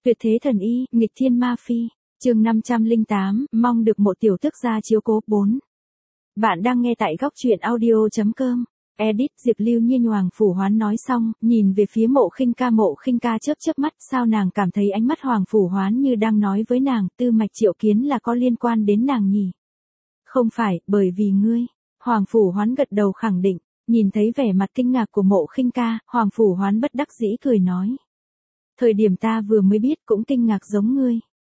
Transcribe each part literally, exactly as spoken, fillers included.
Tuyệt thế thần y, nghịch thiên ma phi. Chương năm trăm lẻ tám, mong được Mộ tiểu tước gia chiếu cố. bốn. Bạn đang nghe tại góc truyện audio chấm com. Edit Diệp Lưu Nhiên. Hoàng Phủ Hoán nói xong, nhìn về phía Mộ Khinh Ca. Mộ Khinh Ca chớp chớp mắt, sao nàng cảm thấy ánh mắt Hoàng Phủ Hoán như đang nói với nàng, Tư Mạch Triệu Kiến là có liên quan đến nàng nhỉ? Không phải, bởi vì ngươi. Hoàng Phủ Hoán gật đầu khẳng định, nhìn thấy vẻ mặt kinh ngạc của Mộ Khinh Ca, Hoàng Phủ Hoán bất đắc dĩ cười nói. Thời điểm ta vừa mới biết cũng kinh ngạc giống ngươi.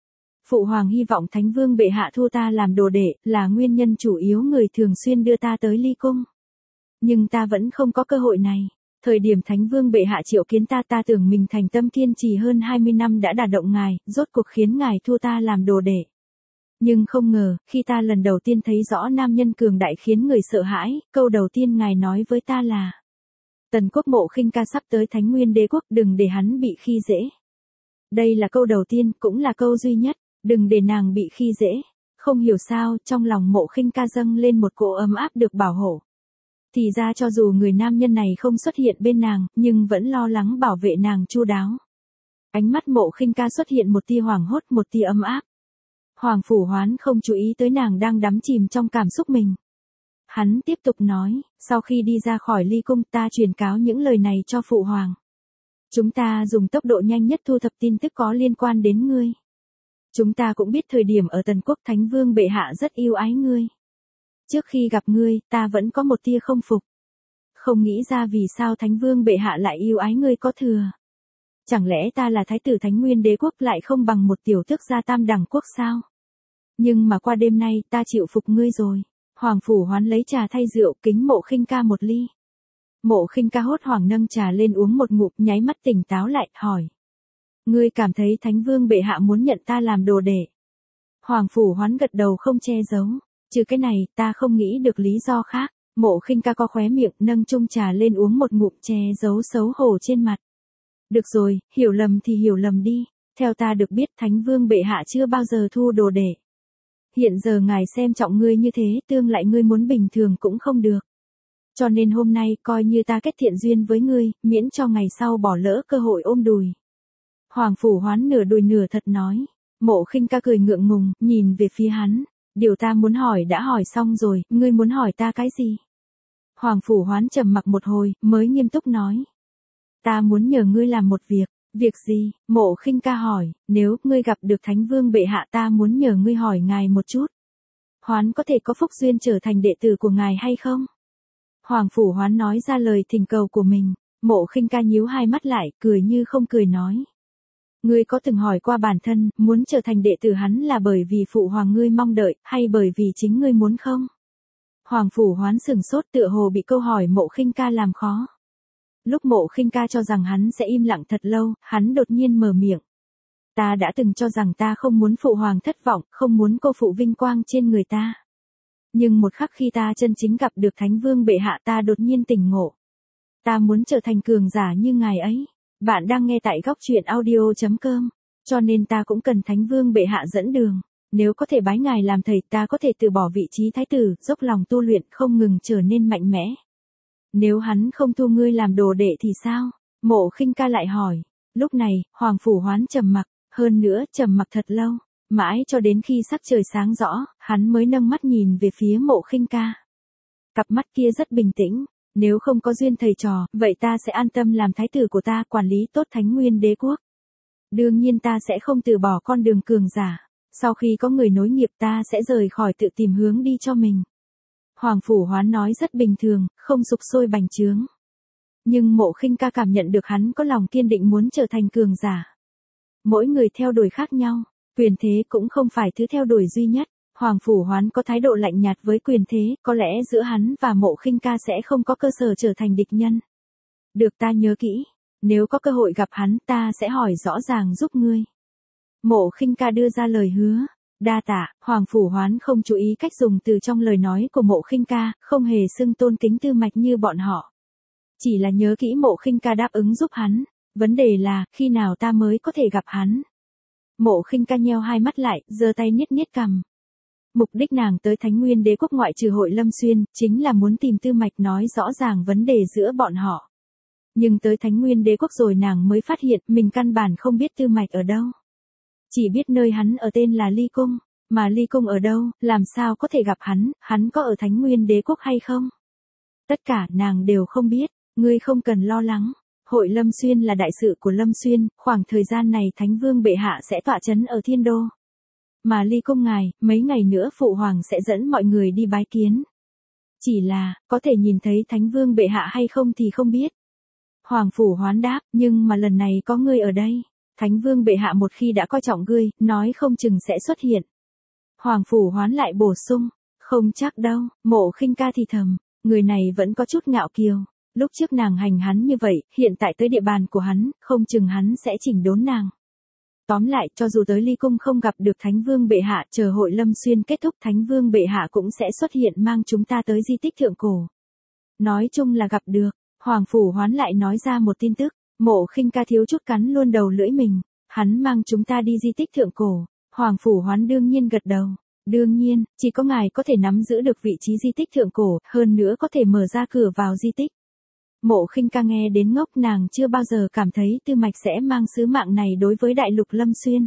Phụ hoàng hy vọng Thánh Vương bệ hạ thu ta làm đồ đệ, là nguyên nhân chủ yếu người thường xuyên đưa ta tới Ly Cung. Nhưng ta vẫn không có cơ hội này. Thời điểm Thánh Vương bệ hạ triệu kiến ta ta tưởng mình thành tâm kiên trì hơn hai mươi năm đã đả động ngài, rốt cuộc khiến ngài thu ta làm đồ đệ. Nhưng không ngờ, khi ta lần đầu tiên thấy rõ nam nhân cường đại khiến người sợ hãi, câu đầu tiên ngài nói với ta là Tần quốc Mộ Khinh Ca sắp tới Thánh Nguyên Đế quốc, đừng để hắn bị khi dễ. Đây là câu đầu tiên, cũng là câu duy nhất, đừng để nàng bị khi dễ. Không hiểu sao, trong lòng Mộ Khinh Ca dâng lên một cỗ ấm áp được bảo hộ. Thì ra cho dù người nam nhân này không xuất hiện bên nàng, nhưng vẫn lo lắng bảo vệ nàng chu đáo. Ánh mắt Mộ Khinh Ca xuất hiện một tia hoảng hốt, một tia ấm áp. Hoàng Phủ Hoán không chú ý tới nàng đang đắm chìm trong cảm xúc mình. Hắn tiếp tục nói, sau khi đi ra khỏi Ly Cung ta truyền cáo những lời này cho Phụ Hoàng. Chúng ta dùng tốc độ nhanh nhất thu thập tin tức có liên quan đến ngươi. Chúng ta cũng biết thời điểm ở Tần Quốc Thánh Vương bệ hạ rất yêu ái ngươi. Trước khi gặp ngươi, ta vẫn có một tia không phục. Không nghĩ ra vì sao Thánh Vương bệ hạ lại yêu ái ngươi có thừa. Chẳng lẽ ta là Thái tử Thánh Nguyên Đế quốc lại không bằng một tiểu tước gia tam đẳng quốc sao? Nhưng mà qua đêm nay ta chịu phục ngươi rồi. Hoàng Phủ Hoán lấy trà thay rượu kính Mộ Khinh Ca một ly. Mộ Khinh Ca hốt hoảng nâng trà lên uống một ngụm, nháy mắt tỉnh táo lại, hỏi. Ngươi cảm thấy Thánh Vương bệ hạ muốn nhận ta làm đồ đệ? Hoàng Phủ Hoán gật đầu không che giấu. Trừ cái này, ta không nghĩ được lý do khác. Mộ Khinh Ca co khóe miệng, nâng chung trà lên uống một ngụm, che giấu xấu hổ trên mặt. Được rồi, hiểu lầm thì hiểu lầm đi. Theo ta được biết Thánh Vương bệ hạ chưa bao giờ thu đồ đệ. Hiện giờ ngài xem trọng ngươi như thế, tương lại ngươi muốn bình thường cũng không được. Cho nên hôm nay coi như ta kết thiện duyên với ngươi, miễn cho ngày sau bỏ lỡ cơ hội ôm đùi. Hoàng Phủ Hoán nửa đùi nửa thật nói. Mộ Khinh Ca cười ngượng ngùng, nhìn về phía hắn. Điều ta muốn hỏi đã hỏi xong rồi, ngươi muốn hỏi ta cái gì? Hoàng Phủ Hoán trầm mặc một hồi, mới nghiêm túc nói. Ta muốn nhờ ngươi làm một việc. Việc gì? Mộ Khinh Ca hỏi. Nếu ngươi gặp được Thánh Vương bệ hạ ta muốn nhờ ngươi hỏi ngài một chút. Hoán có thể có phúc duyên trở thành đệ tử của ngài hay không? Hoàng Phủ Hoán nói ra lời thỉnh cầu của mình. Mộ Khinh Ca nhíu hai mắt lại, cười như không cười nói. Ngươi có từng hỏi qua bản thân, muốn trở thành đệ tử hắn là bởi vì phụ hoàng ngươi mong đợi, hay bởi vì chính ngươi muốn không? Hoàng Phủ Hoán sừng sốt, tựa hồ bị câu hỏi Mộ Khinh Ca làm khó. Lúc Mộ Khinh Ca cho rằng hắn sẽ im lặng thật lâu, hắn đột nhiên mở miệng. Ta đã từng cho rằng ta không muốn phụ hoàng thất vọng, không muốn cô phụ vinh quang trên người ta. Nhưng một khắc khi ta chân chính gặp được Thánh Vương bệ hạ ta đột nhiên tỉnh ngộ. Ta muốn trở thành cường giả như ngài ấy. Bạn đang nghe tại góc truyện audio chấm com. Cho nên ta cũng cần Thánh Vương bệ hạ dẫn đường. Nếu có thể bái ngài làm thầy ta có thể từ bỏ vị trí thái tử, dốc lòng tu luyện không ngừng trở nên mạnh mẽ. Nếu hắn không thu ngươi làm đồ đệ thì sao? Mộ Khinh Ca lại hỏi. Lúc này, Hoàng Phủ Hoán trầm mặc, hơn nữa trầm mặc thật lâu. Mãi cho đến khi sắc trời sáng rõ, hắn mới nâng mắt nhìn về phía Mộ Khinh Ca. Cặp mắt kia rất bình tĩnh. Nếu không có duyên thầy trò, vậy ta sẽ an tâm làm thái tử của ta, quản lý tốt Thánh Nguyên Đế quốc. Đương nhiên ta sẽ không từ bỏ con đường cường giả. Sau khi có người nối nghiệp ta sẽ rời khỏi tự tìm hướng đi cho mình. Hoàng Phủ Hoán nói rất bình thường, không sục sôi bành trướng. Nhưng Mộ Khinh Ca cảm nhận được hắn có lòng kiên định muốn trở thành cường giả. Mỗi người theo đuổi khác nhau, quyền thế cũng không phải thứ theo đuổi duy nhất. Hoàng Phủ Hoán có thái độ lạnh nhạt với quyền thế, có lẽ giữa hắn và Mộ Khinh Ca sẽ không có cơ sở trở thành địch nhân. Được, ta nhớ kỹ, nếu có cơ hội gặp hắn ta sẽ hỏi rõ ràng giúp ngươi. Mộ Khinh Ca đưa ra lời hứa. Đa tạ. Hoàng Phủ Hoán không chú ý cách dùng từ trong lời nói của Mộ Khinh Ca, không hề xưng tôn kính Tư Mạch như bọn họ. Chỉ là nhớ kỹ Mộ Khinh Ca đáp ứng giúp hắn, vấn đề là, khi nào ta mới có thể gặp hắn. Mộ Khinh Ca nheo hai mắt lại, giơ tay niết niết cằm. Mục đích nàng tới Thánh Nguyên Đế quốc ngoại trừ Hội Lâm Xuyên, chính là muốn tìm Tư Mạch nói rõ ràng vấn đề giữa bọn họ. Nhưng tới Thánh Nguyên Đế Quốc rồi nàng mới phát hiện mình căn bản không biết Tư Mạch ở đâu. Chỉ biết nơi hắn ở tên là Ly Cung, mà Ly Cung ở đâu, làm sao có thể gặp hắn, hắn có ở Thánh Nguyên Đế Quốc hay không? Tất cả nàng đều không biết, ngươi không cần lo lắng. Hội Lâm Xuyên là đại sự của Lâm Xuyên, khoảng thời gian này Thánh Vương bệ hạ sẽ tọa chấn ở Thiên Đô. Mà Ly Cung ngài, mấy ngày nữa Phụ Hoàng sẽ dẫn mọi người đi bái kiến. Chỉ là, có thể nhìn thấy Thánh Vương bệ hạ hay không thì không biết. Hoàng Phủ Hoán đáp, nhưng mà lần này có ngươi ở đây. Thánh Vương bệ hạ một khi đã coi trọng ngươi, nói không chừng sẽ xuất hiện. Hoàng Phủ Hoán lại bổ sung, không chắc đâu. Mộ Khinh Ca thì thầm, người này vẫn có chút ngạo kiều. Lúc trước nàng hành hắn như vậy, hiện tại tới địa bàn của hắn, không chừng hắn sẽ chỉnh đốn nàng. Tóm lại, cho dù tới Ly Cung không gặp được Thánh Vương bệ hạ, chờ Hội Lâm Xuyên kết thúc Thánh Vương bệ hạ cũng sẽ xuất hiện mang chúng ta tới di tích thượng cổ. Nói chung là gặp được. Hoàng Phủ Hoán lại nói ra một tin tức, Mộ Khinh Ca thiếu chút cắn luôn đầu lưỡi mình, hắn mang chúng ta đi di tích thượng cổ. Hoàng Phủ Hoán đương nhiên gật đầu, đương nhiên, chỉ có ngài có thể nắm giữ được vị trí di tích thượng cổ, hơn nữa có thể mở ra cửa vào di tích. Mộ Khinh Ca nghe đến ngốc, nàng chưa bao giờ cảm thấy Tư Mạch sẽ mang sứ mạng này đối với đại lục Lâm Xuyên.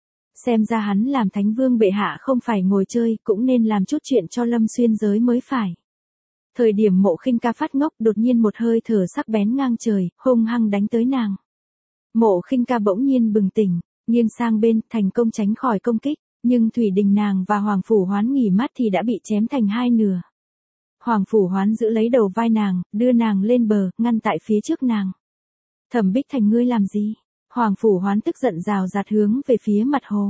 Xem ra hắn làm Thánh Vương bệ hạ không phải ngồi chơi, cũng nên làm chút chuyện cho Lâm Xuyên giới mới phải. Thời điểm Mộ Khinh Ca phát ngốc, đột nhiên một hơi thở sắc bén ngang trời, hung hăng đánh tới nàng. Mộ Khinh Ca bỗng nhiên bừng tỉnh, nghiêng sang bên, thành công tránh khỏi công kích, nhưng Thủy Đình nàng và Hoàng Phủ Hoán nghỉ mát thì đã bị chém thành hai nửa. Hoàng Phủ Hoán giữ lấy đầu vai nàng, đưa nàng lên bờ, ngăn tại phía trước nàng. Thẩm Bích Thành, ngươi làm gì? Hoàng Phủ Hoán tức giận rào rạt hướng về phía mặt hồ.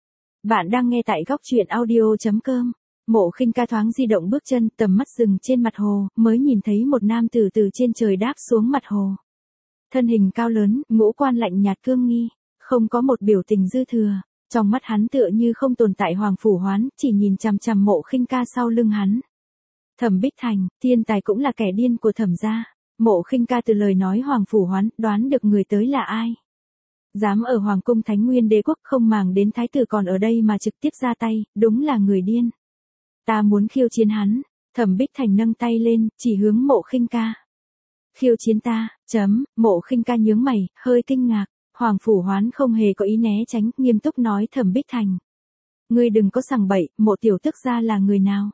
Bạn đang nghe tại góc truyện audio chấm com. Mộ Khinh Ca thoáng di động bước chân, tầm mắt dừng trên mặt hồ, mới nhìn thấy một nam tử từ trên trời đáp xuống mặt hồ. Thân hình cao lớn, ngũ quan lạnh nhạt cương nghi, không có một biểu tình dư thừa, trong mắt hắn tựa như không tồn tại. Hoàng Phủ Hoán chỉ nhìn chằm chằm Mộ Khinh Ca sau lưng hắn. Thẩm Bích Thành, thiên tài cũng là kẻ điên của Thẩm gia. Mộ Khinh Ca từ lời nói Hoàng Phủ Hoán, đoán được người tới là ai. Dám ở Hoàng cung Thánh Nguyên Đế Quốc không màng đến thái tử còn ở đây mà trực tiếp ra tay, đúng là người điên. Ta muốn khiêu chiến hắn. Thẩm Bích Thành nâng tay lên, chỉ hướng Mộ Khinh Ca. Khiêu chiến ta, chấm, Mộ Khinh Ca nhướng mày, hơi kinh ngạc. Hoàng Phủ Hoán không hề có ý né tránh, nghiêm túc nói Thẩm Bích Thành. Ngươi đừng có sằng bậy, Mộ tiểu tức gia là người nào?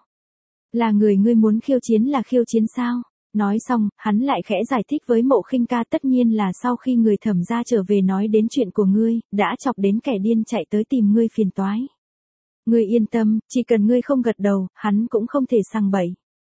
Là người ngươi muốn khiêu chiến là khiêu chiến sao? Nói xong, hắn lại khẽ giải thích với Mộ Khinh Ca, tất nhiên là sau khi người Thẩm gia trở về nói đến chuyện của ngươi, đã chọc đến kẻ điên chạy tới tìm ngươi phiền toái. Ngươi yên tâm, chỉ cần ngươi không gật đầu, hắn cũng không thể sằng bậy.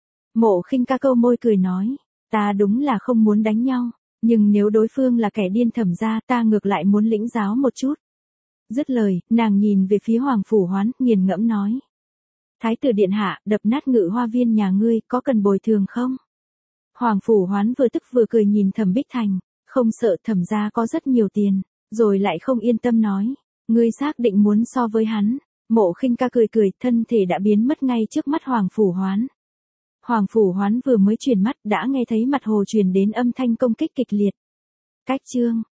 Mộ Khinh Ca câu môi cười nói, ta đúng là không muốn đánh nhau, nhưng nếu đối phương là kẻ điên Thẩm gia, ta ngược lại muốn lĩnh giáo một chút. Dứt lời, nàng nhìn về phía Hoàng Phủ Hoán, nghiền ngẫm nói. Thái tử điện hạ, đập nát Ngự Hoa Viên nhà ngươi, có cần bồi thường không? Hoàng Phủ Hoán vừa tức vừa cười nhìn Thẩm Bích Thành, không sợ Thẩm gia có rất nhiều tiền, rồi lại không yên tâm nói, ngươi xác định muốn so với hắn. Mộ Khinh Ca cười cười, thân thể đã biến mất ngay trước mắt Hoàng Phủ Hoán. Hoàng Phủ Hoán vừa mới chuyển mắt đã nghe thấy mặt hồ truyền đến âm thanh công kích kịch liệt. Cách chương